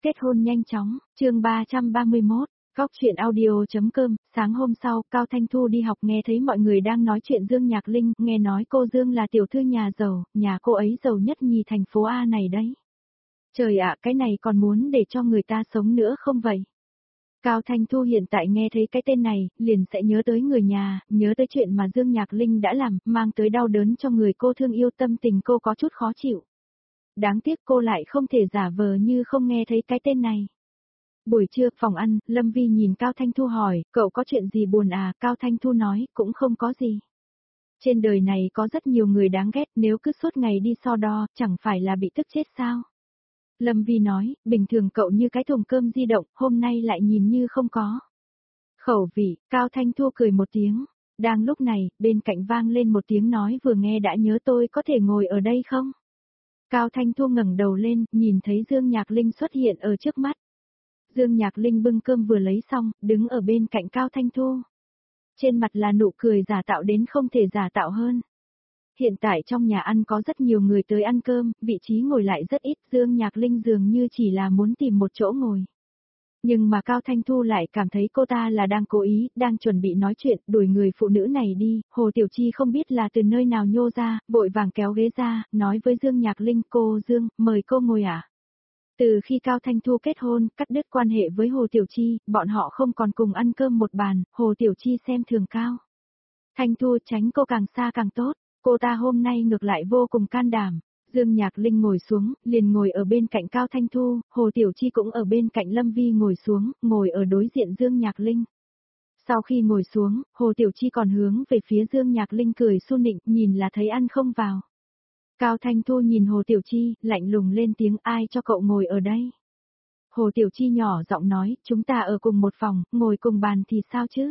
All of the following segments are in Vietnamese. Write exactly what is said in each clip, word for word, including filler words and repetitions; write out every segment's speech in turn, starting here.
kết hôn nhanh chóng, chương ba trăm ba mươi mốt, Góc chuyện audio.com, sáng hôm sau, Cao Thanh Thu đi học nghe thấy mọi người đang nói chuyện Dương Nhạc Linh, nghe nói cô Dương là tiểu thư nhà giàu, nhà cô ấy giàu nhất nhì thành phố A này đấy. Trời ạ, cái này còn muốn để cho người ta sống nữa không vậy? Cao Thanh Thu hiện tại nghe thấy cái tên này, liền sẽ nhớ tới người nhà, nhớ tới chuyện mà Dương Nhạc Linh đã làm, mang tới đau đớn cho người cô thương yêu, tâm tình cô có chút khó chịu. Đáng tiếc cô lại không thể giả vờ như không nghe thấy cái tên này. Buổi trưa, phòng ăn, Lâm Vi nhìn Cao Thanh Thu hỏi, cậu có chuyện gì buồn à? Cao Thanh Thu nói, cũng không có gì. Trên đời này có rất nhiều người đáng ghét, nếu cứ suốt ngày đi so đo, chẳng phải là bị tức chết sao? Lâm Vi nói, bình thường cậu như cái thùng cơm di động, hôm nay lại nhìn như không có khẩu vị. Cao Thanh Thu cười một tiếng. Đang lúc này, bên cạnh vang lên một tiếng nói vừa nghe đã nhớ tôi có thể ngồi ở đây không? Cao Thanh Thu ngẩng đầu lên, nhìn thấy Dương Nhạc Linh xuất hiện ở trước mắt. Dương Nhạc Linh bưng cơm vừa lấy xong, đứng ở bên cạnh Cao Thanh Thu. Trên mặt là nụ cười giả tạo đến không thể giả tạo hơn. Hiện tại trong nhà ăn có rất nhiều người tới ăn cơm, vị trí ngồi lại rất ít, Dương Nhạc Linh dường như chỉ là muốn tìm một chỗ ngồi. Nhưng mà Cao Thanh Thu lại cảm thấy cô ta là đang cố ý, đang chuẩn bị nói chuyện, đuổi người phụ nữ này đi. Hồ Tiểu Chi không biết là từ nơi nào nhô ra, vội vàng kéo ghế ra, nói với Dương Nhạc Linh, cô Dương, mời cô ngồi ạ. À? Từ khi Cao Thanh Thu kết hôn, cắt đứt quan hệ với Hồ Tiểu Chi, bọn họ không còn cùng ăn cơm một bàn, Hồ Tiểu Chi xem thường Cao Thanh Thu, tránh cô càng xa càng tốt. Cô ta hôm nay ngược lại vô cùng can đảm. Dương Nhạc Linh ngồi xuống, liền ngồi ở bên cạnh Cao Thanh Thu, Hồ Tiểu Chi cũng ở bên cạnh Lâm Vi ngồi xuống, ngồi ở đối diện Dương Nhạc Linh. Sau khi ngồi xuống, Hồ Tiểu Chi còn hướng về phía Dương Nhạc Linh cười su nịnh, nhìn là thấy ăn không vào. Cao Thanh Thu nhìn Hồ Tiểu Chi, lạnh lùng lên tiếng, ai cho cậu ngồi ở đây? Hồ Tiểu Chi nhỏ giọng nói, chúng ta ở cùng một phòng, ngồi cùng bàn thì sao chứ?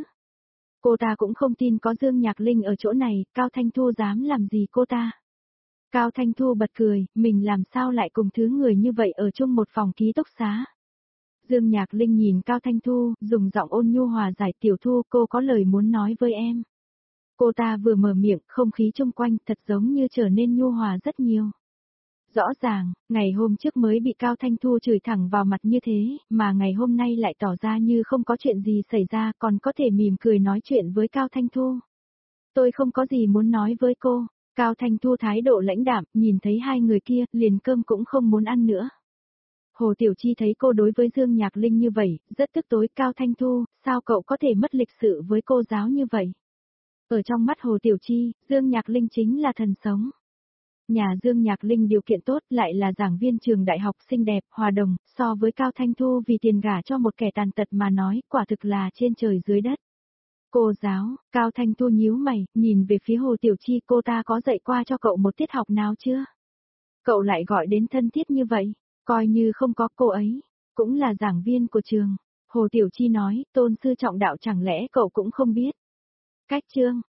Cô ta cũng không tin có Dương Nhạc Linh ở chỗ này, Cao Thanh Thu dám làm gì cô ta? Cao Thanh Thu bật cười, mình làm sao lại cùng thứ người như vậy ở chung một phòng ký túc xá? Dương Nhạc Linh nhìn Cao Thanh Thu, dùng giọng ôn nhu hòa giải, Tiểu Thu, cô có lời muốn nói với em. Cô ta vừa mở miệng, không khí chung quanh thật giống như trở nên nhu hòa rất nhiều. Rõ ràng, ngày hôm trước mới bị Cao Thanh Thu chửi thẳng vào mặt như thế, mà ngày hôm nay lại tỏ ra như không có chuyện gì xảy ra, còn có thể mỉm cười nói chuyện với Cao Thanh Thu. Tôi không có gì muốn nói với cô. Cao Thanh Thu thái độ lãnh đạm, nhìn thấy hai người kia, liền cơm cũng không muốn ăn nữa. Hồ Tiểu Chi thấy cô đối với Dương Nhạc Linh như vậy, rất tức tối. Cao Thanh Thu, sao cậu có thể mất lịch sự với cô giáo như vậy? Ở trong mắt Hồ Tiểu Chi, Dương Nhạc Linh chính là thần sống. Nhà Dương Nhạc Linh điều kiện tốt, lại là giảng viên trường đại học xinh đẹp, hòa đồng, so với Cao Thanh Thu vì tiền gả cho một kẻ tàn tật mà nói, quả thực là trên trời dưới đất. Cô giáo, Cao Thanh Thu nhíu mày, nhìn về phía Hồ Tiểu Chi, cô ta có dạy qua cho cậu một tiết học nào chưa? Cậu lại gọi đến thân thiết như vậy, coi như không có, cô ấy cũng là giảng viên của trường. Hồ Tiểu Chi nói, tôn sư trọng đạo chẳng lẽ cậu cũng không biết? Cách chương,